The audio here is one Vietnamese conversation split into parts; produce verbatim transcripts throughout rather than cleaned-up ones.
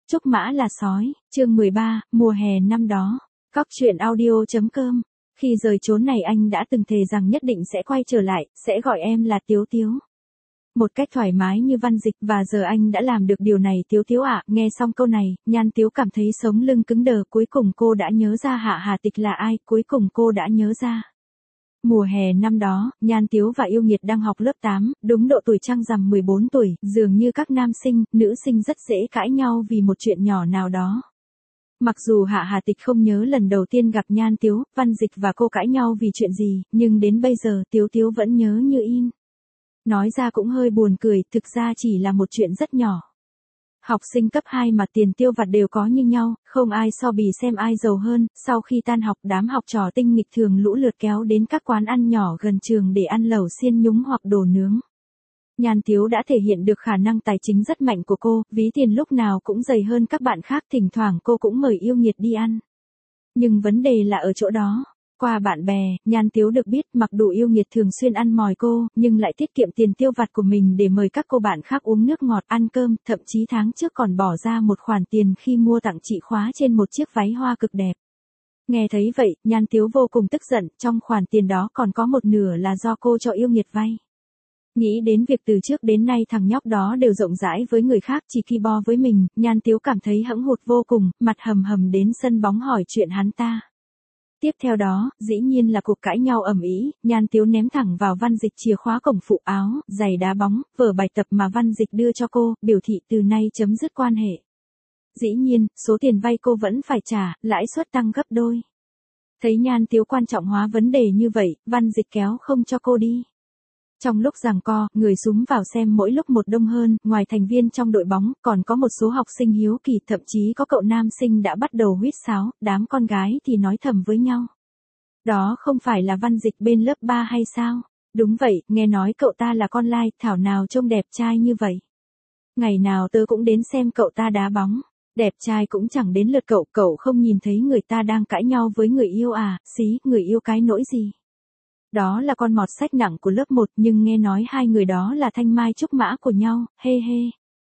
Trúc Mã là sói, chương mười ba, mùa hè năm đó. Cóc truyện audio.com. Khi rời chốn này anh đã từng thề rằng nhất định sẽ quay trở lại, sẽ gọi em là Tiếu Tiếu. Một cách thoải mái như văn dịch, và giờ anh đã làm được điều này Tiếu Tiếu ạ. Nghe xong câu này, Nhan Tiếu cảm thấy sống lưng cứng đờ, cuối cùng cô đã nhớ ra Hạ Hà Tịch là ai, cuối cùng cô đã nhớ ra. Mùa hè năm đó, Nhan Tiếu và Yêu Nghiệt đang học lớp tám, đúng độ tuổi trăng rằm mười bốn tuổi, dường như các nam sinh, nữ sinh rất dễ cãi nhau vì một chuyện nhỏ nào đó. Mặc dù Hạ Hà Tịch không nhớ lần đầu tiên gặp Nhan Tiếu, Văn Dịch và cô cãi nhau vì chuyện gì, nhưng đến bây giờ Tiếu Tiếu vẫn nhớ như in. Nói ra cũng hơi buồn cười, thực ra chỉ là một chuyện rất nhỏ. Học sinh cấp hai mà tiền tiêu vặt đều có như nhau, không ai so bì xem ai giàu hơn. Sau khi tan học, đám học trò tinh nghịch thường lũ lượt kéo đến các quán ăn nhỏ gần trường để ăn lẩu xiên nhúng hoặc đồ nướng. Nhan Tiếu đã thể hiện được khả năng tài chính rất mạnh của cô, ví tiền lúc nào cũng dày hơn các bạn khác, thỉnh thoảng cô cũng mời Yêu Nghiệt đi ăn. Nhưng vấn đề là ở chỗ đó. Qua bạn bè, Nhan Tiếu được biết mặc dù Yêu Nghiệt thường xuyên ăn mòi cô, nhưng lại tiết kiệm tiền tiêu vặt của mình để mời các cô bạn khác uống nước ngọt, ăn cơm, thậm chí tháng trước còn bỏ ra một khoản tiền khi mua tặng chị khóa trên một chiếc váy hoa cực đẹp. Nghe thấy vậy, Nhan Tiếu vô cùng tức giận, trong khoản tiền đó còn có một nửa là do cô cho Yêu Nghiệt vay. Nghĩ đến việc từ trước đến nay thằng nhóc đó đều rộng rãi với người khác, chỉ ki bo với mình, Nhan Tiếu cảm thấy hẫng hụt vô cùng, mặt hầm hầm đến sân bóng hỏi chuyện hắn ta. Tiếp theo đó, dĩ nhiên là cuộc cãi nhau ầm ĩ, Nhan Tiếu ném thẳng vào Văn Dịch chìa khóa cổng phụ áo, giày đá bóng, vở bài tập mà Văn Dịch đưa cho cô, biểu thị từ nay chấm dứt quan hệ. Dĩ nhiên, số tiền vay cô vẫn phải trả, lãi suất tăng gấp đôi. Thấy Nhan Tiếu quan trọng hóa vấn đề như vậy, Văn Dịch kéo không cho cô đi. Trong lúc giằng co, người súm vào xem mỗi lúc một đông hơn, ngoài thành viên trong đội bóng, còn có một số học sinh hiếu kỳ, thậm chí có cậu nam sinh đã bắt đầu huýt sáo, đám con gái thì nói thầm với nhau. Đó không phải là Văn Dịch bên lớp ba hay sao? Đúng vậy, nghe nói cậu ta là con lai, thảo nào trông đẹp trai như vậy. Ngày nào tớ cũng đến xem cậu ta đá bóng. Đẹp trai cũng chẳng đến lượt cậu, cậu không nhìn thấy người ta đang cãi nhau với người yêu à, xí, người yêu cái nỗi gì. Đó là con mọt sách nặng của lớp một, nhưng nghe nói hai người đó là thanh mai trúc mã của nhau, hê hê.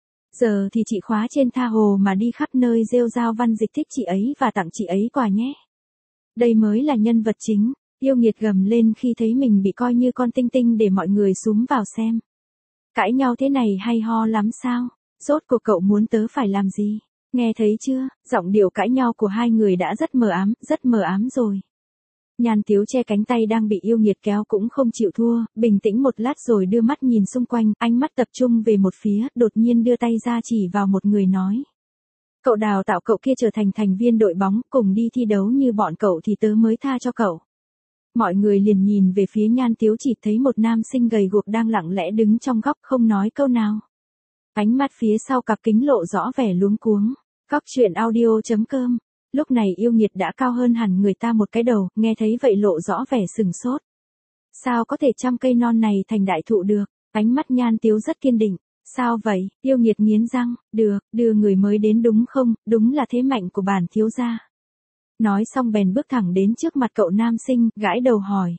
Giờ thì chị khóa trên tha hồ mà đi khắp nơi rêu rao Văn Dịch thích chị ấy và tặng chị ấy quà nhé. Đây mới là nhân vật chính. Yêu Nghiệt gầm lên khi thấy mình bị coi như con tinh tinh để mọi người súm vào xem. Cãi nhau thế này hay ho lắm sao? Rốt cuộc cậu muốn tớ phải làm gì? Nghe thấy chưa, giọng điệu cãi nhau của hai người đã rất mờ ám, rất mờ ám rồi. Nhan Tiếu che cánh tay đang bị Yêu Nghiệt kéo cũng không chịu thua, bình tĩnh một lát rồi đưa mắt nhìn xung quanh, ánh mắt tập trung về một phía, đột nhiên đưa tay ra chỉ vào một người nói. Cậu đào tạo cậu kia trở thành thành viên đội bóng, cùng đi thi đấu như bọn cậu thì tớ mới tha cho cậu. Mọi người liền nhìn về phía Nhan Tiếu, chỉ thấy một nam sinh gầy guộc đang lặng lẽ đứng trong góc không nói câu nào. Ánh mắt phía sau cặp kính lộ rõ vẻ luống cuống. Cóc truyện audio.com. Lúc này Yêu Nghiệt đã cao hơn hẳn người ta một cái đầu, nghe thấy vậy lộ rõ vẻ sừng sốt. Sao có thể trăm cây non này thành đại thụ được? Ánh mắt Nhan Tiếu rất kiên định. Sao vậy? Yêu Nghiệt nghiến răng, được, đưa người mới đến đúng không, đúng là thế mạnh của bản thiếu gia. Nói xong bèn bước thẳng đến trước mặt cậu nam sinh, gãi đầu hỏi.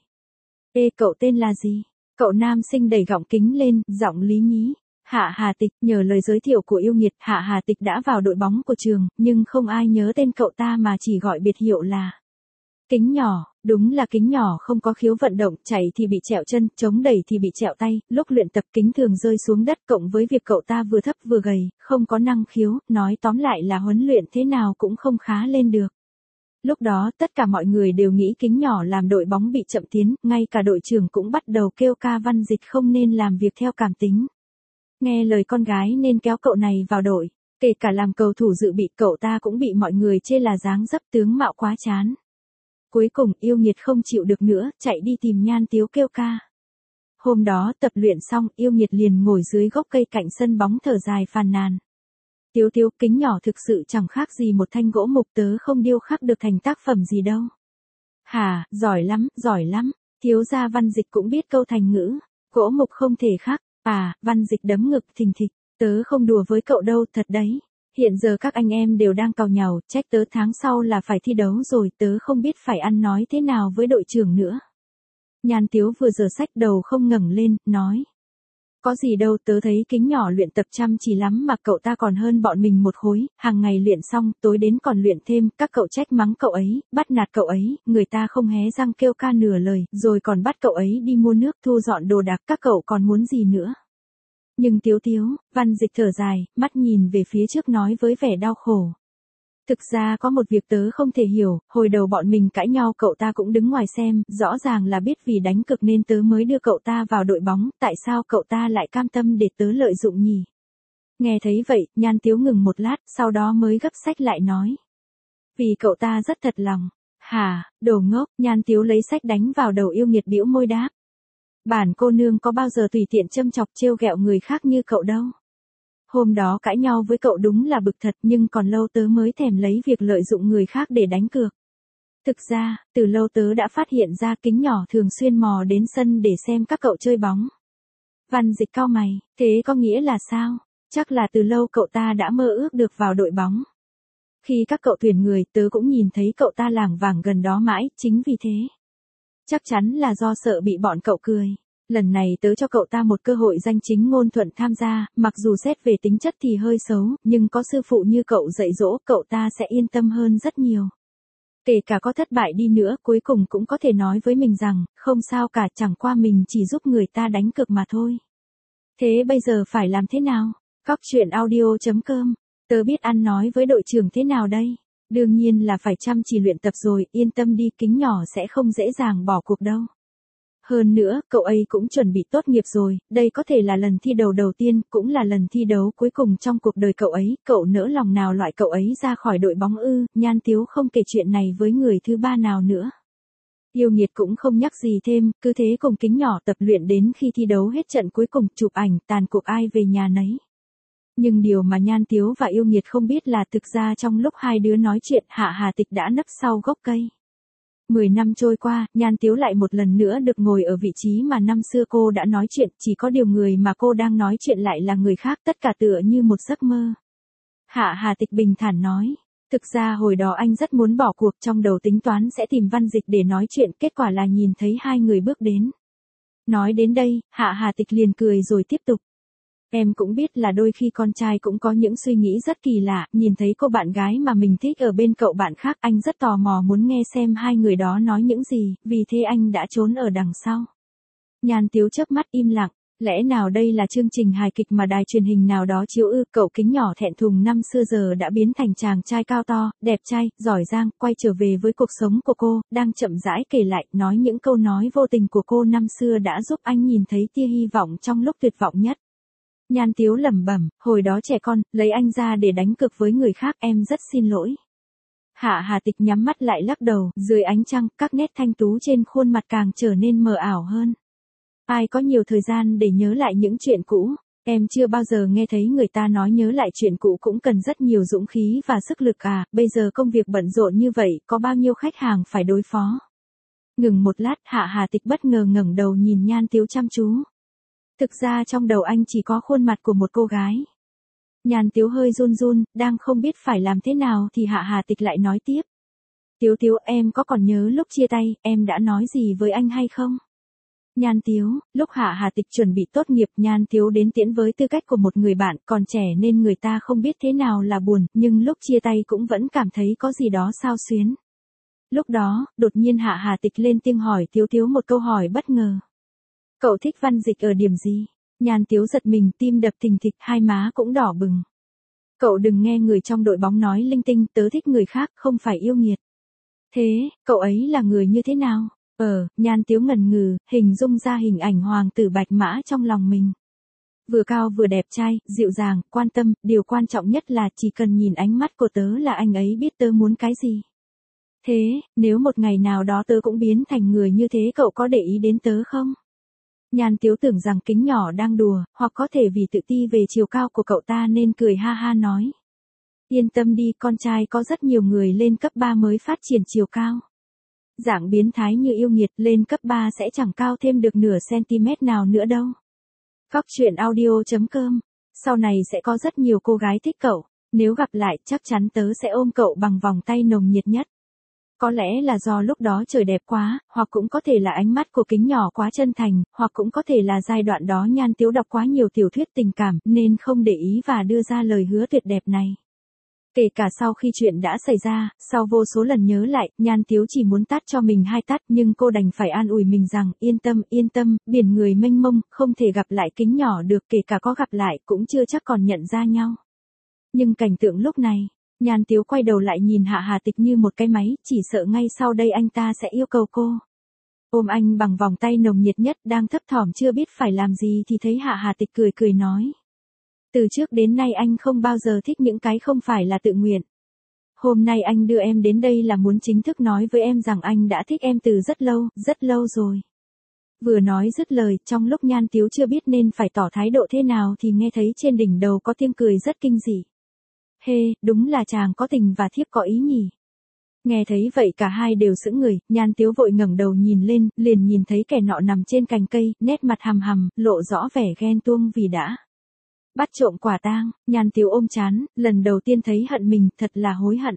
Ê, cậu tên là gì? Cậu nam sinh đẩy gọng kính lên, giọng lý nhí. Hạ Hà Tịch. Nhờ lời giới thiệu của Yêu Nghiệt, Hạ Hà Tịch đã vào đội bóng của trường, nhưng không ai nhớ tên cậu ta mà chỉ gọi biệt hiệu là Kính Nhỏ. Đúng là Kính Nhỏ không có khiếu vận động, chạy thì bị trẹo chân, chống đẩy thì bị trẹo tay, lúc luyện tập kính thường rơi xuống đất, cộng với việc cậu ta vừa thấp vừa gầy, không có năng khiếu, nói tóm lại là huấn luyện thế nào cũng không khá lên được. Lúc đó tất cả mọi người đều nghĩ Kính Nhỏ làm đội bóng bị chậm tiến, ngay cả đội trưởng cũng bắt đầu kêu ca Văn Dịch không nên làm việc theo cảm tính. Nghe lời con gái nên kéo cậu này vào đội, kể cả làm cầu thủ dự bị cậu ta cũng bị mọi người chê là dáng dấp tướng mạo quá chán. Cuối cùng Yêu Nghiệt không chịu được nữa, chạy đi tìm Nhan Tiếu kêu ca. Hôm đó tập luyện xong, Yêu Nghiệt liền ngồi dưới gốc cây cạnh sân bóng thở dài phàn nàn. Tiếu Tiếu, Kính Nhỏ thực sự chẳng khác gì một thanh gỗ mục, tớ không điêu khắc được thành tác phẩm gì đâu. Hả, giỏi lắm, giỏi lắm, thiếu gia Văn Dịch cũng biết câu thành ngữ, gỗ mục không thể khắc. À, Văn Dịch đấm ngực thình thịch, tớ không đùa với cậu đâu, thật đấy. Hiện giờ các anh em đều đang càu nhàu, trách tớ tháng sau là phải thi đấu rồi, tớ không biết phải ăn nói thế nào với đội trưởng nữa. Nhan Tiếu vừa giở sách đầu không ngẩng lên, nói. Có gì đâu, tớ thấy Kính nhỏ luyện tập chăm chỉ lắm mà cậu ta còn hơn bọn mình một khối, hàng ngày luyện xong, tối đến còn luyện thêm, các cậu trách mắng cậu ấy, bắt nạt cậu ấy, người ta không hé răng kêu ca nửa lời, rồi còn bắt cậu ấy đi mua nước thu dọn đồ đạc, các cậu còn muốn gì nữa. Nhưng Tiếu Tiếu, Văn Dịch thở dài, mắt nhìn về phía trước nói với vẻ đau khổ. Thực ra có một việc tớ không thể hiểu, hồi đầu bọn mình cãi nhau cậu ta cũng đứng ngoài xem, rõ ràng là biết vì đánh cực nên tớ mới đưa cậu ta vào đội bóng, tại sao cậu ta lại cam tâm để tớ lợi dụng nhỉ? Nghe thấy vậy, Nhan Tiếu ngừng một lát, sau đó mới gấp sách lại nói. Vì cậu ta rất thật lòng. Hả, đồ ngốc, Nhan Tiếu lấy sách đánh vào đầu yêu nghiệt bĩu môi đáp. Bản cô nương có bao giờ tùy tiện châm chọc trêu ghẹo người khác như cậu đâu. Hôm đó cãi nhau với cậu đúng là bực thật nhưng còn lâu tớ mới thèm lấy việc lợi dụng người khác để đánh cược. Thực ra, từ lâu tớ đã phát hiện ra Kính nhỏ thường xuyên mò đến sân để xem các cậu chơi bóng. Văn Dịch cau mày, thế có nghĩa là sao? Chắc là từ lâu cậu ta đã mơ ước được vào đội bóng. Khi các cậu tuyển người tớ cũng nhìn thấy cậu ta lảng vảng gần đó mãi, chính vì thế. Chắc chắn là do sợ bị bọn cậu cười. Lần này tớ cho cậu ta một cơ hội danh chính ngôn thuận tham gia, mặc dù xét về tính chất thì hơi xấu, nhưng có sư phụ như cậu dạy dỗ, cậu ta sẽ yên tâm hơn rất nhiều. Kể cả có thất bại đi nữa, cuối cùng cũng có thể nói với mình rằng, không sao cả, chẳng qua mình chỉ giúp người ta đánh cược mà thôi. Thế bây giờ phải làm thế nào? Cóc truyện audio chấm com, tớ biết ăn nói với đội trưởng thế nào đây? Đương nhiên là phải chăm chỉ luyện tập rồi, yên tâm đi, Kính nhỏ sẽ không dễ dàng bỏ cuộc đâu. Hơn nữa, cậu ấy cũng chuẩn bị tốt nghiệp rồi, đây có thể là lần thi đấu đầu tiên, cũng là lần thi đấu cuối cùng trong cuộc đời cậu ấy, cậu nỡ lòng nào loại cậu ấy ra khỏi đội bóng ư? Nhan Tiếu không kể chuyện này với người thứ ba nào nữa. Yêu nghiệt cũng không nhắc gì thêm, cứ thế cùng Kính nhỏ tập luyện đến khi thi đấu hết trận cuối cùng, chụp ảnh, tàn cuộc ai về nhà nấy. Nhưng điều mà Nhan Tiếu và Yêu Nghiệt không biết là thực ra trong lúc hai đứa nói chuyện, Hạ Hà Tịch đã nấp sau gốc cây. Mười năm trôi qua, Nhan Tiếu lại một lần nữa được ngồi ở vị trí mà năm xưa cô đã nói chuyện, chỉ có điều người mà cô đang nói chuyện lại là người khác, tất cả tựa như một giấc mơ. Hạ Hà Tịch bình thản nói, thực ra hồi đó anh rất muốn bỏ cuộc, trong đầu tính toán sẽ tìm Văn Dịch để nói chuyện, kết quả là nhìn thấy hai người bước đến. Nói đến đây, Hạ Hà Tịch liền cười rồi tiếp tục. Em cũng biết là đôi khi con trai cũng có những suy nghĩ rất kỳ lạ, nhìn thấy cô bạn gái mà mình thích ở bên cậu bạn khác, anh rất tò mò muốn nghe xem hai người đó nói những gì, vì thế anh đã trốn ở đằng sau. Nhan Tiếu chớp mắt im lặng, lẽ nào đây là chương trình hài kịch mà đài truyền hình nào đó chiếu ư? Cậu Kính nhỏ thẹn thùng năm xưa giờ đã biến thành chàng trai cao to, đẹp trai, giỏi giang, quay trở về với cuộc sống của cô, đang chậm rãi kể lại, nói những câu nói vô tình của cô năm xưa đã giúp anh nhìn thấy tia hy vọng trong lúc tuyệt vọng nhất. Nhan Tiếu lẩm bẩm, hồi đó trẻ con, lấy anh ra để đánh cược với người khác, em rất xin lỗi. Hạ Hà Tịch nhắm mắt lại lắc đầu, dưới ánh trăng, các nét thanh tú trên khuôn mặt càng trở nên mờ ảo hơn. Ai có nhiều thời gian để nhớ lại những chuyện cũ, em chưa bao giờ nghe thấy người ta nói nhớ lại chuyện cũ cũng cần rất nhiều dũng khí và sức lực à, bây giờ công việc bận rộn như vậy, có bao nhiêu khách hàng phải đối phó. Ngừng một lát, Hạ Hà Tịch bất ngờ ngẩng đầu nhìn Nhan Tiếu chăm chú. Thực ra trong đầu anh chỉ có khuôn mặt của một cô gái. Nhan Tiếu hơi run run, đang không biết phải làm thế nào thì Hạ Hà Tịch lại nói tiếp. Tiếu Tiếu, em có còn nhớ lúc chia tay, em đã nói gì với anh hay không? Nhan Tiếu, lúc Hạ Hà Tịch chuẩn bị tốt nghiệp, Nhan Tiếu đến tiễn với tư cách của một người bạn, còn trẻ nên người ta không biết thế nào là buồn, nhưng lúc chia tay cũng vẫn cảm thấy có gì đó xao xuyến. Lúc đó, đột nhiên Hạ Hà Tịch lên tiếng hỏi Tiếu Tiếu một câu hỏi bất ngờ. Cậu thích Văn Dịch ở điểm gì? Nhan Tiếu giật mình, tim đập thình thịch, hai má cũng đỏ bừng. Cậu đừng nghe người trong đội bóng nói linh tinh, tớ thích người khác, không phải Yêu Nghiệt. Thế, cậu ấy là người như thế nào? Ờ, Nhan Tiếu ngần ngừ, hình dung ra hình ảnh hoàng tử Bạch Mã trong lòng mình. Vừa cao vừa đẹp trai, dịu dàng, quan tâm, điều quan trọng nhất là chỉ cần nhìn ánh mắt của tớ là anh ấy biết tớ muốn cái gì. Thế, nếu một ngày nào đó tớ cũng biến thành người như thế, cậu có để ý đến tớ không? Nhan Tiếu tưởng rằng Kính nhỏ đang đùa, hoặc có thể vì tự ti về chiều cao của cậu ta nên cười ha ha nói. Yên tâm đi, con trai có rất nhiều người lên cấp ba mới phát triển chiều cao. Dạng biến thái như Yêu Nghiệt lên cấp ba sẽ chẳng cao thêm được nửa centimet nào nữa đâu. Cóc truyện audio chấm com, sau này sẽ có rất nhiều cô gái thích cậu, nếu gặp lại chắc chắn tớ sẽ ôm cậu bằng vòng tay nồng nhiệt nhất. Có lẽ là do lúc đó trời đẹp quá, hoặc cũng có thể là ánh mắt của Kính nhỏ quá chân thành, hoặc cũng có thể là giai đoạn đó Nhan Tiếu đọc quá nhiều tiểu thuyết tình cảm, nên không để ý và đưa ra lời hứa tuyệt đẹp này. Kể cả sau khi chuyện đã xảy ra, sau vô số lần nhớ lại, Nhan Tiếu chỉ muốn tát cho mình hai tát, nhưng cô đành phải an ủi mình rằng, yên tâm, yên tâm, biển người mênh mông, không thể gặp lại Kính nhỏ được, kể cả có gặp lại, cũng chưa chắc còn nhận ra nhau. Nhưng cảnh tượng lúc này, Nhan Tiếu quay đầu lại nhìn Hạ Hà Tịch như một cái máy, chỉ sợ ngay sau đây anh ta sẽ yêu cầu cô. Ôm anh bằng vòng tay nồng nhiệt nhất, đang thấp thỏm chưa biết phải làm gì thì thấy Hạ Hà Tịch cười cười nói. Từ trước đến nay anh không bao giờ thích những cái không phải là tự nguyện. Hôm nay anh đưa em đến đây là muốn chính thức nói với em rằng anh đã thích em từ rất lâu, rất lâu rồi. Vừa nói dứt lời, trong lúc Nhan Tiếu chưa biết nên phải tỏ thái độ thế nào thì nghe thấy trên đỉnh đầu có tiếng cười rất kinh dị. Hê, đúng là chàng có tình và thiếp có ý nhỉ. Nghe thấy vậy cả hai đều sững người, Nhan Tiếu vội ngẩng đầu nhìn lên, liền nhìn thấy kẻ nọ nằm trên cành cây, nét mặt hằm hằm, lộ rõ vẻ ghen tuông vì đã bắt trộm quả tang. Nhan Tiếu ôm trán, lần đầu tiên thấy hận mình, thật là hối hận.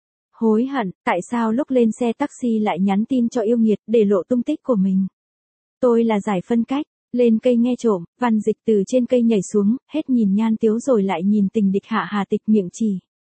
Hối hận, tại sao lúc lên xe taxi lại nhắn tin cho yêu nghiệt để lộ tung tích của mình. Tôi là giải phân cách. Lên cây nghe trộm, Văn Dịch từ trên cây nhảy xuống, hết nhìn Nhan Tiếu rồi lại nhìn tình địch Hạ Hà Tịch miệng chỉ.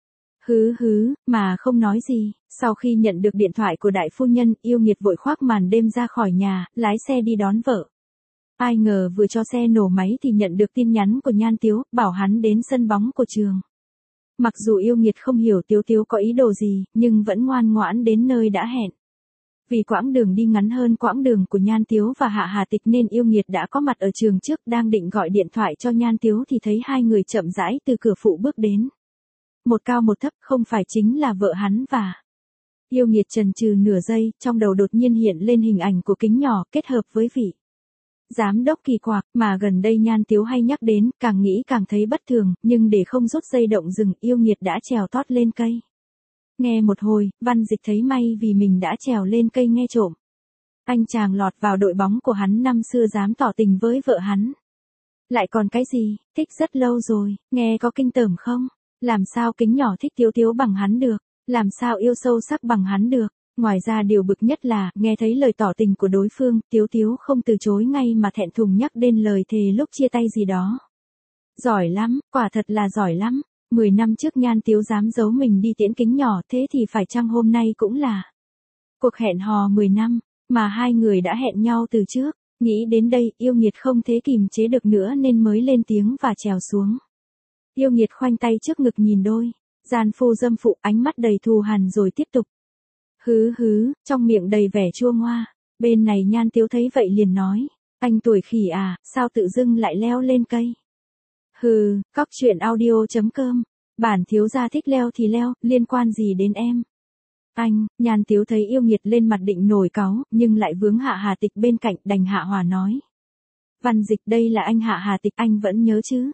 Hứ hứ, mà không nói gì. Sau khi nhận được điện thoại của đại phu nhân, yêu nghiệt vội khoác màn đêm ra khỏi nhà, lái xe đi đón vợ. Ai ngờ vừa cho xe nổ máy thì nhận được tin nhắn của Nhan Tiếu, bảo hắn đến sân bóng của trường. Mặc dù yêu nghiệt không hiểu Tiếu Tiếu có ý đồ gì, nhưng vẫn ngoan ngoãn đến nơi đã hẹn. Vì quãng đường đi ngắn hơn quãng đường của Nhan Tiếu và Hạ Hà Tịch nên yêu nghiệt đã có mặt ở trường trước, đang định gọi điện thoại cho Nhan Tiếu thì thấy hai người chậm rãi từ cửa phụ bước đến. Một cao một thấp, không phải chính là vợ hắn và... Yêu nghiệt chần chừ nửa giây, trong đầu đột nhiên hiện lên hình ảnh của Kính nhỏ kết hợp với vị giám đốc kỳ quặc mà gần đây Nhan Tiếu hay nhắc đến, càng nghĩ càng thấy bất thường, nhưng để không rút dây động rừng, yêu nghiệt đã trèo tót lên cây. Nghe một hồi, Văn Dịch thấy may vì mình đã trèo lên cây nghe trộm. Anh chàng lọt vào đội bóng của hắn năm xưa dám tỏ tình với vợ hắn. Lại còn cái gì, thích rất lâu rồi, nghe có kinh tởm không? Làm sao Kính nhỏ thích Tiếu Tiếu bằng hắn được? Làm sao yêu sâu sắc bằng hắn được? Ngoài ra điều bực nhất là, nghe thấy lời tỏ tình của đối phương, Tiếu Tiếu không từ chối ngay mà thẹn thùng nhắc đến lời thề lúc chia tay gì đó. Giỏi lắm, quả thật là giỏi lắm. Mười năm trước Nhan Tiếu dám giấu mình đi tiễn Kính nhỏ, thế thì phải chăng hôm nay cũng là cuộc hẹn hò mười năm, mà hai người đã hẹn nhau từ trước. Nghĩ đến đây, yêu nghiệt không thể kìm chế được nữa nên mới lên tiếng và trèo xuống. Yêu nghiệt khoanh tay trước ngực nhìn đôi gian phu dâm phụ, ánh mắt đầy thù hằn rồi tiếp tục. Hứ hứ, trong miệng đầy vẻ chua ngoa. Bên này Nhan Tiếu thấy vậy liền nói, anh tuổi khỉ à, sao tự dưng lại leo lên cây? Hừ, cóc truyện audio chấm com. Bản thiếu gia thích leo thì leo, liên quan gì đến em? Anh, Nhan Tiếu thấy yêu nghiệt lên mặt định nổi cáu, nhưng lại vướng Hạ Hà Tịch bên cạnh, đành hạ hòa nói. Văn Dịch, đây là anh Hạ Hà Tịch, anh vẫn nhớ chứ?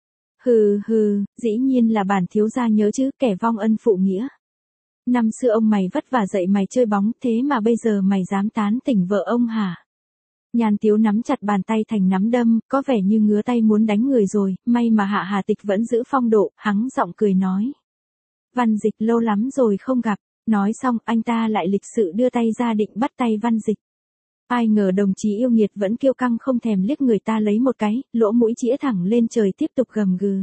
Hừ hừ, dĩ nhiên là bản thiếu gia nhớ chứ, kẻ vong ân phụ nghĩa. Năm xưa ông mày vất vả dậy mày chơi bóng, thế mà bây giờ mày dám tán tỉnh vợ ông hả? Nhan Tiếu nắm chặt bàn tay thành nắm đâm, có vẻ như ngứa tay muốn đánh người rồi, may mà Hạ Hà Tịch vẫn giữ phong độ, hắng giọng cười nói. Văn Dịch, lâu lắm rồi không gặp. Nói xong, anh ta lại lịch sự đưa tay ra định bắt tay Văn Dịch. Ai ngờ đồng chí yêu nghiệt vẫn kiêu căng không thèm liếc người ta lấy một cái, lỗ mũi chĩa thẳng lên trời tiếp tục gầm gừ.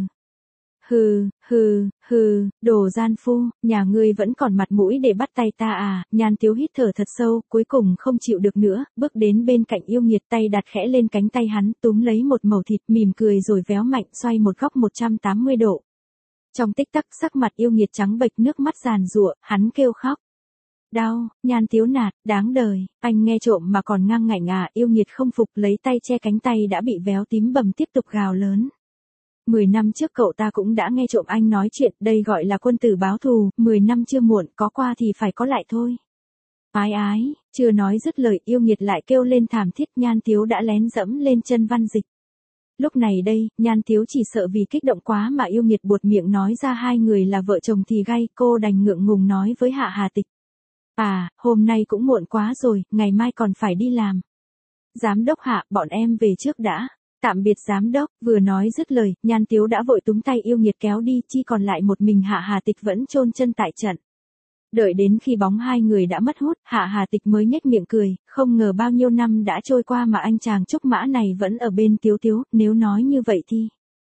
Hừ, hừ, hừ, đồ gian phu, nhà ngươi vẫn còn mặt mũi để bắt tay ta à? Nhan Tiếu hít thở thật sâu, cuối cùng không chịu được nữa, bước đến bên cạnh yêu nghiệt, tay đặt khẽ lên cánh tay hắn, túm lấy một mẩu thịt, mỉm cười rồi véo mạnh, xoay một góc một trăm tám mươi độ. Trong tích tắc, sắc mặt yêu nghiệt trắng bệch, nước mắt giàn giụa, hắn kêu khóc. Đau, Nhan Tiếu nạt, đáng đời, anh nghe trộm mà còn ngang ngạnh à? Yêu nghiệt không phục, lấy tay che cánh tay đã bị véo tím bầm tiếp tục gào lớn. Mười năm trước cậu ta cũng đã nghe trộm anh nói chuyện, đây gọi là quân tử báo thù, mười năm chưa muộn, có qua thì phải có lại thôi. Ái ái, chưa nói dứt lời, yêu nghiệt lại kêu lên thảm thiết. Nhan Tiếu đã lén dẫm lên chân Văn Dịch. Lúc này đây, Nhan Tiếu chỉ sợ vì kích động quá mà yêu nghiệt buột miệng nói ra hai người là vợ chồng thì gay, cô đành ngượng ngùng nói với Hạ Hà Tịch. À, hôm nay cũng muộn quá rồi, ngày mai còn phải đi làm. Giám đốc Hạ, bọn em về trước đã. Tạm biệt giám đốc, vừa nói dứt lời, Nhan Tiếu đã vội túm tay yêu nghiệt kéo đi, chỉ còn lại một mình Hạ Hà Tịch vẫn chôn chân tại trận. Đợi đến khi bóng hai người đã mất hút, Hạ Hà Tịch mới nhếch miệng cười, không ngờ bao nhiêu năm đã trôi qua mà anh chàng trúc mã này vẫn ở bên Tiếu Tiếu, nếu nói như vậy thì...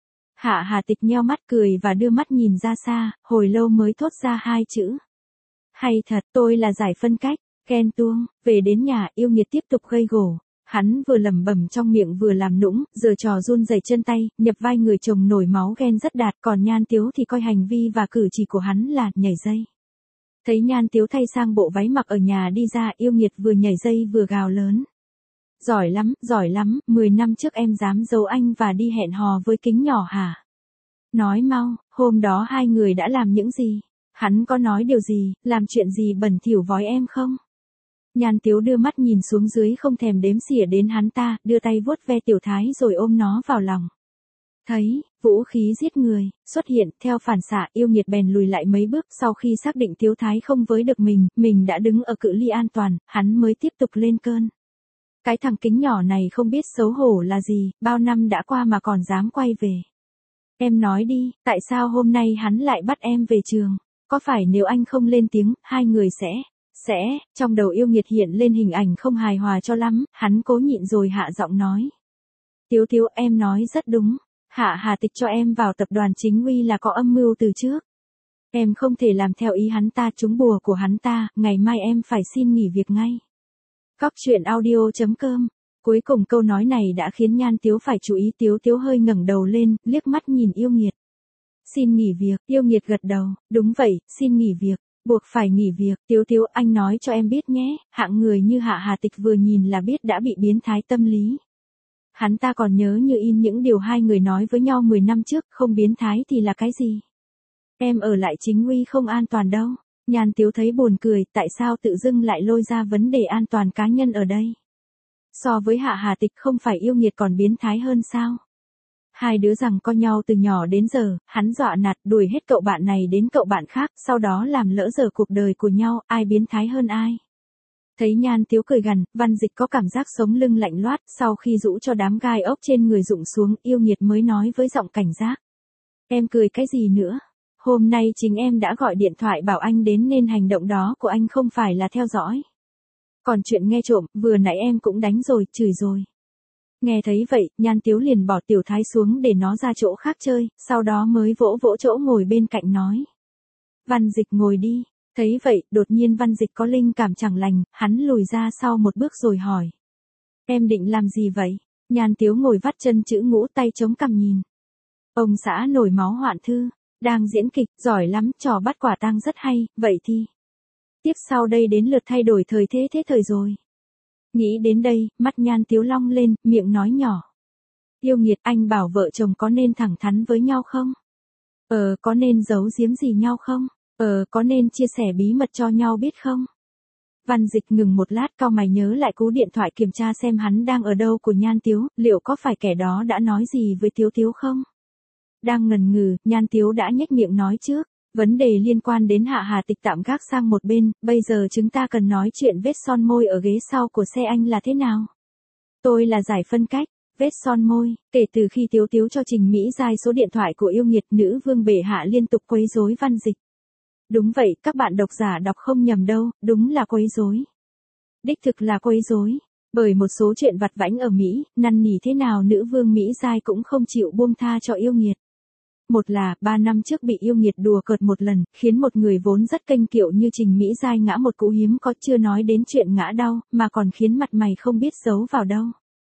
Hạ Hà Tịch nheo mắt cười và đưa mắt nhìn ra xa, hồi lâu mới thốt ra hai chữ. Hay thật, tôi là giải phân cách, ghen tuông. Về đến nhà, yêu nghiệt tiếp tục gây gổ. Hắn vừa lẩm bẩm trong miệng vừa làm nũng, giở trò run rẩy chân tay, nhập vai người chồng nổi máu ghen rất đạt, còn Nhan Tiếu thì coi hành vi và cử chỉ của hắn là nhảy dây. Thấy Nhan Tiếu thay sang bộ váy mặc ở nhà đi ra, yêu nghiệt vừa nhảy dây vừa gào lớn. Giỏi lắm, giỏi lắm, mười năm trước em dám giấu anh và đi hẹn hò với Kính nhỏ hả? Nói mau, hôm đó hai người đã làm những gì? Hắn có nói điều gì, làm chuyện gì bẩn thỉu với em không? Nhan Tiếu đưa mắt nhìn xuống dưới không thèm đếm xỉa đến hắn ta, đưa tay vuốt ve Tiểu Thái rồi ôm nó vào lòng. Thấy, vũ khí giết người, xuất hiện, theo phản xạ yêu nghiệt bèn lùi lại mấy bước sau khi xác định Tiếu Thái không với được mình, mình đã đứng ở cự ly an toàn, hắn mới tiếp tục lên cơn. Cái thằng Kính nhỏ này không biết xấu hổ là gì, bao năm đã qua mà còn dám quay về. Em nói đi, tại sao hôm nay hắn lại bắt em về trường? Có phải nếu anh không lên tiếng, hai người sẽ... Sẽ, trong đầu yêu nghiệt hiện lên hình ảnh không hài hòa cho lắm, hắn cố nhịn rồi hạ giọng nói. Tiếu Tiếu, em nói rất đúng, Hạ Hà Tịch cho em vào tập đoàn chính uy là có âm mưu từ trước. Em không thể làm theo ý hắn ta, trúng bùa của hắn ta, ngày mai em phải xin nghỉ việc ngay. Cóc truyện audio chấm com. Cuối cùng câu nói này đã khiến Nhan Tiếu phải chú ý. Tiếu Tiếu hơi ngẩng đầu lên, liếc mắt nhìn yêu nghiệt. Xin nghỉ việc, yêu nghiệt gật đầu, đúng vậy, xin nghỉ việc. Buộc phải nghỉ việc. Tiếu Tiếu, anh nói cho em biết nhé, hạng người như Hạ Hà Tịch vừa nhìn là biết đã bị biến thái tâm lý. Hắn ta còn nhớ như in những điều hai người nói với nhau mười năm trước, không biến thái thì là cái gì? Em ở lại chính uy không an toàn đâu. Nhan Tiếu thấy buồn cười, tại sao tự dưng lại lôi ra vấn đề an toàn cá nhân ở đây? So với Hạ Hà Tịch không phải yêu nghiệt còn biến thái hơn sao? Hai đứa giằng co nhau từ nhỏ đến giờ, hắn dọa nạt đuổi hết cậu bạn này đến cậu bạn khác, sau đó làm lỡ dở cuộc đời của nhau, ai biến thái hơn ai. Thấy Nhan Tiếu cười gằn, Văn Dịch có cảm giác sống lưng lạnh loát, sau khi rũ cho đám gai ốc trên người rụng xuống, yêu nghiệt mới nói với giọng cảnh giác. Em cười cái gì nữa? Hôm nay chính em đã gọi điện thoại bảo anh đến nên hành động đó của anh không phải là theo dõi. Còn chuyện nghe trộm, vừa nãy em cũng đánh rồi, chửi rồi. Nghe thấy vậy, Nhan Tiếu liền bỏ Tiểu Thái xuống để nó ra chỗ khác chơi, sau đó mới vỗ vỗ chỗ ngồi bên cạnh nói. Văn Dịch ngồi đi. Thấy vậy, đột nhiên Văn Dịch có linh cảm chẳng lành, hắn lùi ra sau một bước rồi hỏi. Em định làm gì vậy? Nhan Tiếu ngồi vắt chân chữ ngũ, tay chống cằm nhìn. Ông xã nổi máu hoạn thư, đang diễn kịch, giỏi lắm, trò bắt quả tang rất hay, vậy thì. Tiếp sau đây đến lượt thay đổi thời thế thế thời rồi. Nghĩ đến đây, mắt Nhan Tiếu long lên, miệng nói nhỏ. Yêu nghiệt, anh bảo vợ chồng có nên thẳng thắn với nhau không? Ờ, có nên giấu giếm gì nhau không? Ờ, có nên chia sẻ bí mật cho nhau biết không? Văn Dịch ngừng một lát, cau mày nhớ lại cú điện thoại kiểm tra xem hắn đang ở đâu của Nhan Tiếu, liệu có phải kẻ đó đã nói gì với Tiếu Tiếu không? Đang ngần ngừ, Nhan Tiếu đã nhếch miệng nói trước. Vấn đề liên quan đến Hạ Hà Tịch tạm gác sang một bên, bây giờ chúng ta cần nói chuyện vết son môi ở ghế sau của xe anh là thế nào? Tôi là giải phân cách, vết son môi, kể từ khi Tiếu Tiếu cho Trình Mỹ Giai số điện thoại của yêu nghiệt, nữ vương bệ hạ liên tục quấy rối Văn Dịch. Đúng vậy, các bạn độc giả đọc không nhầm đâu, đúng là quấy rối. Đích thực là quấy rối. Bởi một số chuyện vặt vãnh ở Mỹ, năn nỉ thế nào nữ vương Mỹ Giai cũng không chịu buông tha cho yêu nghiệt. Một là, ba năm trước bị yêu nghiệt đùa cợt một lần, khiến một người vốn rất kênh kiệu như Trình Mỹ Giai ngã một cú hiếm có, chưa nói đến chuyện ngã đau, mà còn khiến mặt mày không biết giấu vào đâu.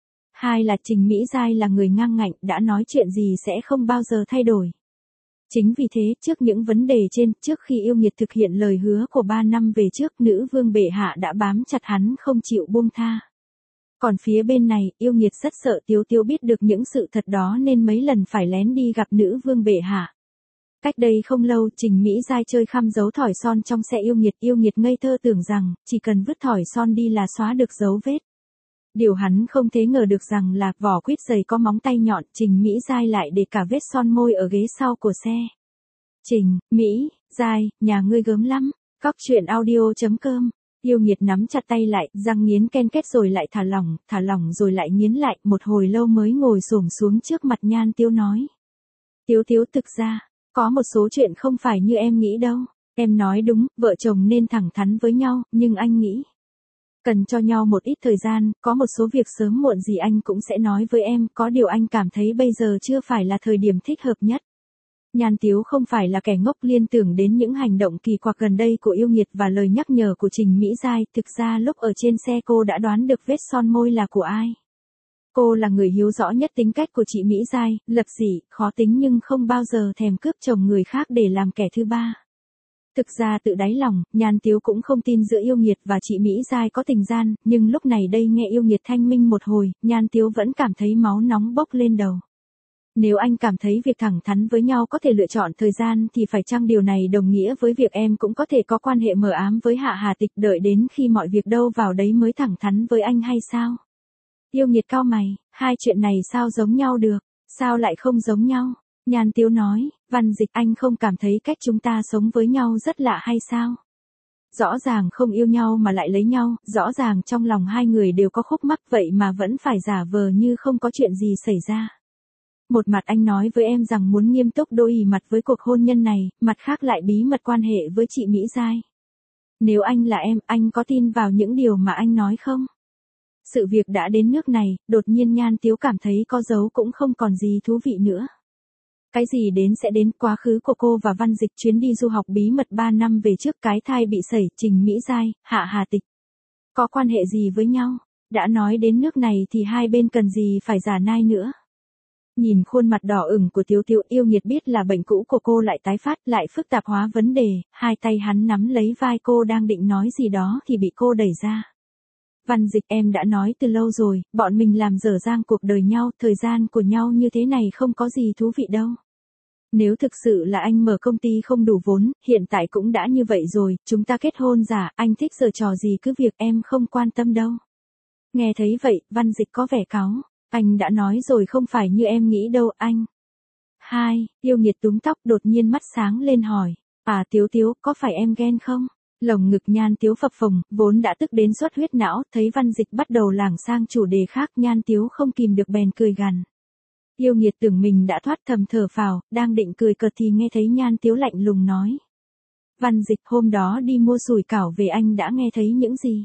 Hai là Trình Mỹ Giai là người ngang ngạnh, đã nói chuyện gì sẽ không bao giờ thay đổi. Chính vì thế, trước những vấn đề trên, trước khi yêu nghiệt thực hiện lời hứa của ba năm về trước, nữ vương bệ hạ đã bám chặt hắn không chịu buông tha. Còn phía bên này, yêu nghiệt rất sợ Tiếu Tiếu biết được những sự thật đó nên mấy lần phải lén đi gặp nữ vương bệ hạ. Cách đây không lâu, Trình Mỹ Giai chơi khăm giấu thỏi son trong xe yêu nghiệt, yêu nghiệt ngây thơ tưởng rằng, chỉ cần vứt thỏi son đi là xóa được dấu vết. Điều hắn không thể ngờ được rằng là, vỏ quýt dày có móng tay nhọn, Trình Mỹ Giai lại để cả vết son môi ở ghế sau của xe. Trình, Mỹ, Giai, nhà ngươi gớm lắm. Cóc truyện audio chấm com. Yêu nghiệt nắm chặt tay lại, răng nghiến ken két rồi lại thả lỏng, thả lỏng rồi lại nghiến lại, một hồi lâu mới ngồi xổm xuống trước mặt Nhan Tiếu nói. Tiếu Tiếu, thực ra, có một số chuyện không phải như em nghĩ đâu. Em nói đúng, vợ chồng nên thẳng thắn với nhau, nhưng anh nghĩ cần cho nhau một ít thời gian, có một số việc sớm muộn gì anh cũng sẽ nói với em, có điều anh cảm thấy bây giờ chưa phải là thời điểm thích hợp nhất. Nhan Tiếu không phải là kẻ ngốc liên tưởng đến những hành động kỳ quặc gần đây của Yêu Nghiệt và lời nhắc nhở của Trình Mỹ Giai, thực ra lúc ở trên xe cô đã đoán được vết son môi là của ai. Cô là người hiếu rõ nhất tính cách của chị Mỹ Giai, lập dị, khó tính nhưng không bao giờ thèm cướp chồng người khác để làm kẻ thứ ba. Thực ra tự đáy lòng, Nhan Tiếu cũng không tin giữa Yêu Nghiệt và chị Mỹ Giai có tình gian, nhưng lúc này đây nghe Yêu Nghiệt thanh minh một hồi, Nhan Tiếu vẫn cảm thấy máu nóng bốc lên đầu. Nếu anh cảm thấy việc thẳng thắn với nhau có thể lựa chọn thời gian thì phải chăng điều này đồng nghĩa với việc em cũng có thể có quan hệ mờ ám với Hạ Hà Tịch đợi đến khi mọi việc đâu vào đấy mới thẳng thắn với anh hay sao? Yêu Nghiệt cau mày, hai chuyện này sao giống nhau được, sao lại không giống nhau? Nhan Tiếu nói, Văn Dịch anh không cảm thấy cách chúng ta sống với nhau rất lạ hay sao? Rõ ràng không yêu nhau mà lại lấy nhau, rõ ràng trong lòng hai người đều có khúc mắc vậy mà vẫn phải giả vờ như không có chuyện gì xảy ra. Một mặt anh nói với em rằng muốn nghiêm túc đối ỉ mặt với cuộc hôn nhân này, mặt khác lại bí mật quan hệ với chị Mỹ Giai. Nếu anh là em, anh có tin vào những điều mà anh nói không? Sự việc đã đến nước này, đột nhiên Nhan Tiếu cảm thấy có dấu cũng không còn gì thú vị nữa. Cái gì đến sẽ đến, quá khứ của cô và Văn Dịch, chuyến đi du học bí mật ba năm về trước, cái thai bị sẩy, Trình Mỹ Giai, Hạ Hà Tịch. Có quan hệ gì với nhau? Đã nói đến nước này thì hai bên cần gì phải giả nai nữa. Nhìn khuôn mặt đỏ ửng của Tiếu Tiếu, Yêu Nghiệt biết là bệnh cũ của cô lại tái phát, lại phức tạp hóa vấn đề, hai tay hắn nắm lấy vai cô đang định nói gì đó thì bị cô đẩy ra. Văn Dịch em đã nói từ lâu rồi, bọn mình làm dở dang cuộc đời nhau, thời gian của nhau như thế này không có gì thú vị đâu. Nếu thực sự là anh mở công ty không đủ vốn, hiện tại cũng đã như vậy rồi, chúng ta kết hôn giả, anh thích giở trò gì cứ việc, em không quan tâm đâu. Nghe thấy vậy, Văn Dịch có vẻ cáu. Anh đã nói rồi không phải như em nghĩ đâu anh. Hai, Yêu Nghiệt túm tóc đột nhiên mắt sáng lên hỏi. À Tiếu Tiếu, có phải em ghen không? Lồng ngực Nhan Tiếu phập phồng, vốn đã tức đến xuất huyết não, thấy Văn Dịch bắt đầu lảng sang chủ đề khác, Nhan Tiếu không kìm được bèn cười gằn. Yêu Nghiệt tưởng mình đã thoát, thầm thở phào, đang định cười cợt thì nghe thấy Nhan Tiếu lạnh lùng nói. Văn Dịch hôm đó đi mua sủi cảo về anh đã nghe thấy những gì?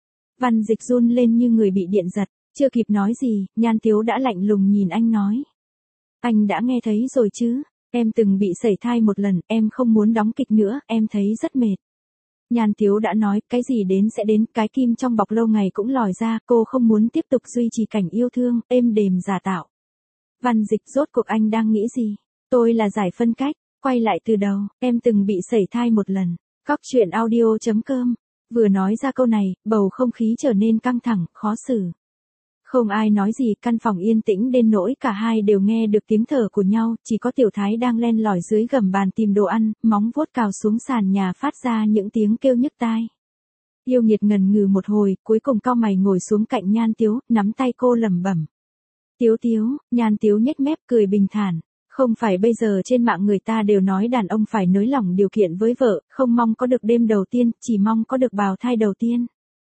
Văn Dịch run lên như người bị điện giật. Chưa kịp nói gì, Nhan Tiếu đã lạnh lùng nhìn anh nói. Anh đã nghe thấy rồi chứ, em từng bị sẩy thai một lần, em không muốn đóng kịch nữa, em thấy rất mệt. Nhan Tiếu đã nói, cái gì đến sẽ đến, cái kim trong bọc lâu ngày cũng lòi ra, cô không muốn tiếp tục duy trì cảnh yêu thương, êm đềm giả tạo. Văn Dịch rốt cuộc anh đang nghĩ gì? Tôi là giải phân cách, quay lại từ đầu, em từng bị sẩy thai một lần. Cóc truyện audio chấm com. Vừa nói ra câu này, bầu không khí trở nên căng thẳng, khó xử. Không ai nói gì, căn phòng yên tĩnh đến nỗi cả hai đều nghe được tiếng thở của nhau, chỉ có Tiểu Thái đang len lỏi dưới gầm bàn tìm đồ ăn, móng vuốt cào xuống sàn nhà phát ra những tiếng kêu nhức tai. Yêu Nghiệt ngần ngừ một hồi, cuối cùng cau mày ngồi xuống cạnh Nhan Tiếu, nắm tay cô lẩm bẩm. Tiếu Tiếu, Nhan Tiếu nhếch mép cười bình thản. Không phải bây giờ trên mạng người ta đều nói đàn ông phải nới lỏng điều kiện với vợ, không mong có được đêm đầu tiên, chỉ mong có được bào thai đầu tiên.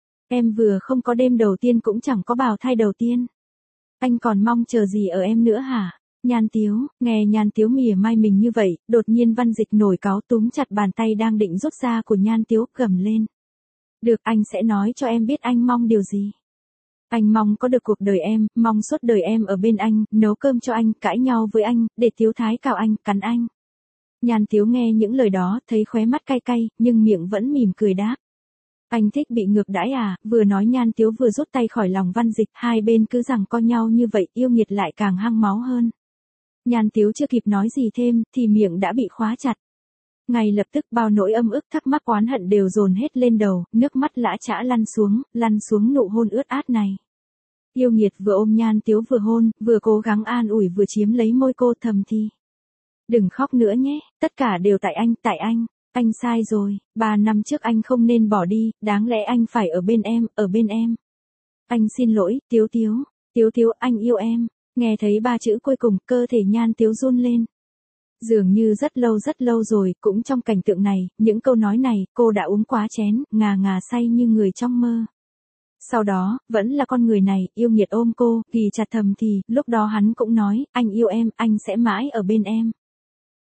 Em vừa không có đêm đầu tiên cũng chẳng có bào thai đầu tiên. Anh còn mong chờ gì ở em nữa hả? Nhan Tiếu, nghe Nhan Tiếu mỉa mai mình như vậy, đột nhiên Văn Dịch nổi cáu túm chặt bàn tay đang định rút ra của Nhan Tiếu, gầm lên. Được, anh sẽ nói cho em biết anh mong điều gì. Anh mong có được cuộc đời em, mong suốt đời em ở bên anh, nấu cơm cho anh, cãi nhau với anh, để Tiếu Thái cào anh, cắn anh. Nhan Tiếu nghe những lời đó, thấy khóe mắt cay cay, nhưng miệng vẫn mỉm cười đáp. Anh thích bị ngược đãi à? Vừa nói Nhan Tiếu vừa rút tay khỏi lòng Văn Dịch, hai bên cứ giằng co nhau như vậy, Yêu Nghiệt lại càng hăng máu hơn. Nhan Tiếu chưa kịp nói gì thêm, thì miệng đã bị khóa chặt. Ngay lập tức bao nỗi âm ức thắc mắc oán hận đều dồn hết lên đầu, nước mắt lã chã lăn xuống, lăn xuống nụ hôn ướt át này. Yêu Nghiệt vừa ôm Nhan Tiếu vừa hôn, vừa cố gắng an ủi vừa chiếm lấy môi cô thầm thì. Đừng khóc nữa nhé, tất cả đều tại anh, tại anh. Anh sai rồi, ba năm trước anh không nên bỏ đi, đáng lẽ anh phải ở bên em, ở bên em. Anh xin lỗi, Tiếu Tiếu, Tiếu Tiếu, anh yêu em. Nghe thấy ba chữ cuối cùng, cơ thể Nhan Tiếu run lên. Dường như rất lâu rất lâu rồi, cũng trong cảnh tượng này, những câu nói này, cô đã uống quá chén, ngà ngà say như người trong mơ. Sau đó, vẫn là con người này, Yêu Nghiệt ôm cô, kỳ chặt thầm thì, lúc đó hắn cũng nói, anh yêu em, anh sẽ mãi ở bên em.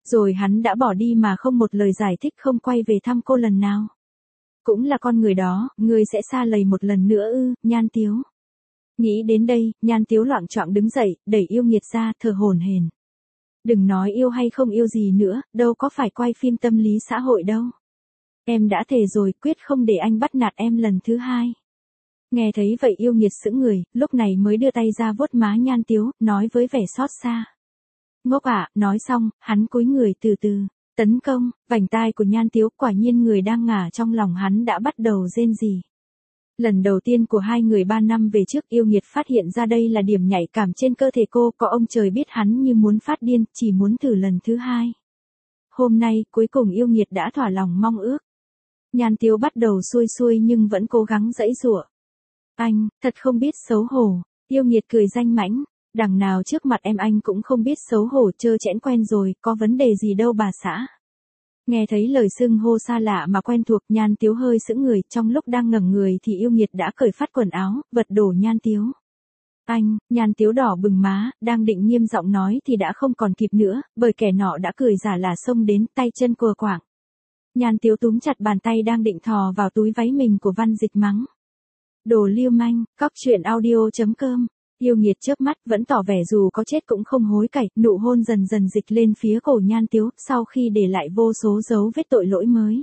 Rồi hắn đã bỏ đi mà không một lời giải thích, không quay về thăm cô lần nào. Cũng là con người đó, ngươi sẽ xa lầy một lần nữa ư, Nhan Tiếu. Nghĩ đến đây, Nhan Tiếu loạng choạng đứng dậy, đẩy Yêu Nghiệt ra, thở hổn hển. Đừng nói yêu hay không yêu gì nữa, đâu có phải quay phim tâm lý xã hội đâu. Em đã thề rồi, quyết không để anh bắt nạt em lần thứ hai. Nghe thấy vậy Yêu Nghiệt sững người, lúc này mới đưa tay ra vuốt má Nhan Tiếu, nói với vẻ xót xa. Ngốc ạ, nói xong, hắn cúi người từ từ, tấn công, vành tai của Nhan Tiếu, quả nhiên người đang ngả trong lòng hắn đã bắt đầu rên rỉ. Lần đầu tiên của hai người ba năm về trước Yêu Nghiệt phát hiện ra đây là điểm nhạy cảm trên cơ thể cô, có ông trời biết hắn như muốn phát điên, chỉ muốn thử lần thứ hai. Hôm nay, cuối cùng Yêu Nghiệt đã thỏa lòng mong ước. Nhan Tiếu bắt đầu xuôi xuôi nhưng vẫn cố gắng giãy giụa. Anh, thật không biết xấu hổ. Yêu Nghiệt cười danh mãnh. Đằng nào trước mặt em anh cũng không biết xấu hổ, trơ trẽn quen rồi, có vấn đề gì đâu bà xã. Nghe thấy lời xưng hô xa lạ mà quen thuộc, Nhan Tiếu hơi sững người, trong lúc đang ngẩng người thì Yêu Nghiệt đã cởi phắt quần áo, vật đổ Nhan Tiếu. Anh, Nhan Tiếu đỏ bừng má, đang định nghiêm giọng nói thì đã không còn kịp nữa, bởi kẻ nọ đã cười giả là xông đến, tay chân cùa quạng. Nhan Tiếu túm chặt bàn tay đang định thò vào túi váy mình của Văn Dịch mắng. Đồ lưu manh, cóc truyện audio chấm com. Yêu Nghiệt chớp mắt, vẫn tỏ vẻ dù có chết cũng không hối cải, nụ hôn dần dần dịch lên phía cổ Nhan Tiếu, sau khi để lại vô số dấu vết tội lỗi mới.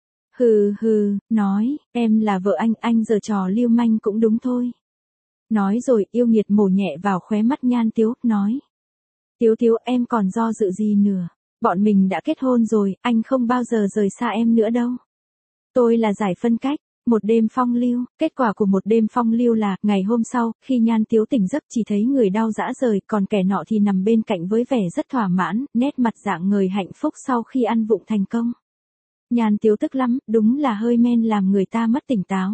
Hừ hừ, nói, em là vợ anh, anh giở trò lưu manh cũng đúng thôi. Nói rồi, Yêu Nghiệt mổ nhẹ vào khóe mắt Nhan Tiếu, nói. Tiếu Tiếu, em còn do dự gì nữa, bọn mình đã kết hôn rồi, anh không bao giờ rời xa em nữa đâu. Tôi là giải phân cách. Một đêm phong lưu, kết quả của một đêm phong lưu là, ngày hôm sau, khi Nhan Tiếu tỉnh giấc chỉ thấy người đau rã rời, còn kẻ nọ thì nằm bên cạnh với vẻ rất thỏa mãn, nét mặt rạng ngời hạnh phúc sau khi ăn vụng thành công. Nhan Tiếu tức lắm, đúng là hơi men làm người ta mất tỉnh táo.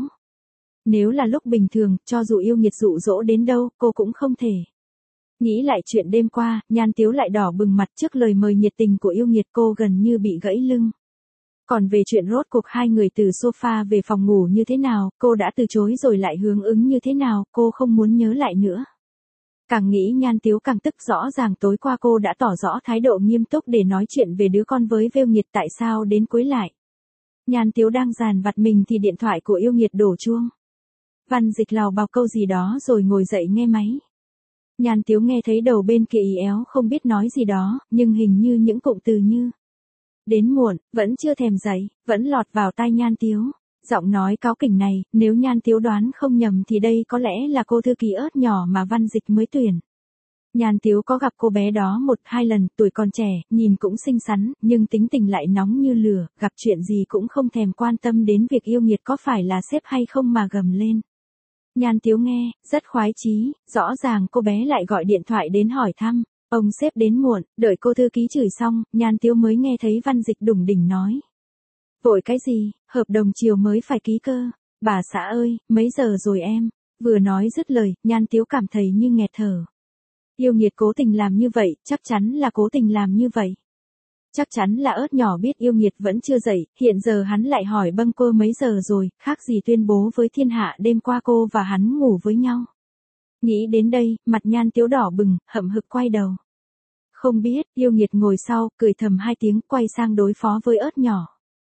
Nếu là lúc bình thường, cho dù Yêu Nghiệt dụ dỗ đến đâu, cô cũng không thể. Nghĩ lại chuyện đêm qua, Nhan Tiếu lại đỏ bừng mặt trước lời mời nhiệt tình của Yêu Nghiệt, cô gần như bị gãy lưng. Còn về chuyện rốt cuộc hai người từ sofa về phòng ngủ như thế nào, cô đã từ chối rồi lại hướng ứng như thế nào, cô không muốn nhớ lại nữa. Càng nghĩ Nhan Tiếu càng tức, rõ ràng tối qua cô đã tỏ rõ thái độ nghiêm túc để nói chuyện về đứa con với Yêu Nghiệt, tại sao đến cuối lại. Nhan Tiếu đang dàn vặt mình thì điện thoại của Yêu Nghiệt đổ chuông. Văn Dịch lào bào câu gì đó rồi ngồi dậy nghe máy. Nhan Tiếu nghe thấy đầu bên kia ý éo không biết nói gì đó, nhưng hình như những cụm từ như đến muộn, vẫn chưa thèm dậy, vẫn lọt vào tai Nhan Tiếu. Giọng nói cáu kỉnh này, nếu Nhan Tiếu đoán không nhầm thì đây có lẽ là cô thư ký ớt nhỏ mà Văn Dịch mới tuyển. Nhan Tiếu có gặp cô bé đó một hai lần, tuổi còn trẻ, nhìn cũng xinh xắn, nhưng tính tình lại nóng như lửa, gặp chuyện gì cũng không thèm quan tâm đến việc Yêu Nghiệt có phải là sếp hay không mà gầm lên. Nhan Tiếu nghe, rất khoái chí, rõ ràng cô bé lại gọi điện thoại đến hỏi thăm. Ông sếp đến muộn, đợi cô thư ký chửi xong, Nhan Tiếu mới nghe thấy Văn Dịch đủng đỉnh nói. Vội cái gì, hợp đồng chiều mới phải ký cơ. Bà xã ơi, mấy giờ rồi em? Vừa nói dứt lời, Nhan Tiếu cảm thấy như nghẹt thở. Yêu Nghiệt cố tình làm như vậy, chắc chắn là cố tình làm như vậy. Chắc chắn là ớt nhỏ biết Yêu Nghiệt vẫn chưa dậy, hiện giờ hắn lại hỏi bâng cô mấy giờ rồi, khác gì tuyên bố với thiên hạ đêm qua cô và hắn ngủ với nhau. Nghĩ đến đây, mặt Nhan Tiếu đỏ bừng, hậm hực quay đầu. Không biết, Yêu Nghiệt ngồi sau, cười thầm hai tiếng, quay sang đối phó với ớt nhỏ.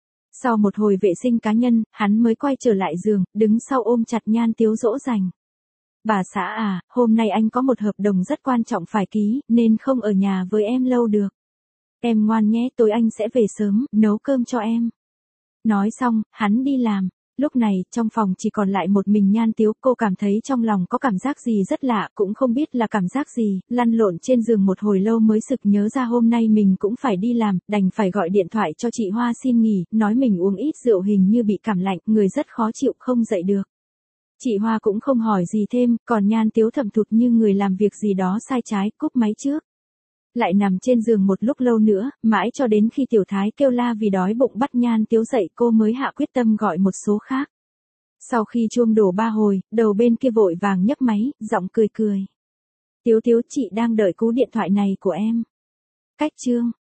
Sau một hồi vệ sinh cá nhân, hắn mới quay trở lại giường, đứng sau ôm chặt Nhan Tiếu dỗ dành. Bà xã à, hôm nay anh có một hợp đồng rất quan trọng phải ký, nên không ở nhà với em lâu được. Em ngoan nhé, tối anh sẽ về sớm, nấu cơm cho em. Nói xong, hắn đi làm. Lúc này, trong phòng chỉ còn lại một mình Nhan Tiếu, cô cảm thấy trong lòng có cảm giác gì rất lạ, cũng không biết là cảm giác gì, lăn lộn trên giường một hồi lâu mới sực nhớ ra hôm nay mình cũng phải đi làm, đành phải gọi điện thoại cho chị Hoa xin nghỉ, nói mình uống ít rượu hình như bị cảm lạnh, người rất khó chịu không dậy được. Chị Hoa cũng không hỏi gì thêm, còn Nhan Tiếu thầm thụt như người làm việc gì đó sai trái, cúp máy trước. Lại nằm trên giường một lúc lâu nữa, mãi cho đến khi Tiểu Thái kêu la vì đói bụng bắt Nhan Tiếu dậy cô mới hạ quyết tâm gọi một số khác. Sau khi chuông đổ ba hồi, đầu bên kia vội vàng nhấc máy, giọng cười cười. Tiếu Tiếu, chị đang đợi cú điện thoại này của em. Cách chương.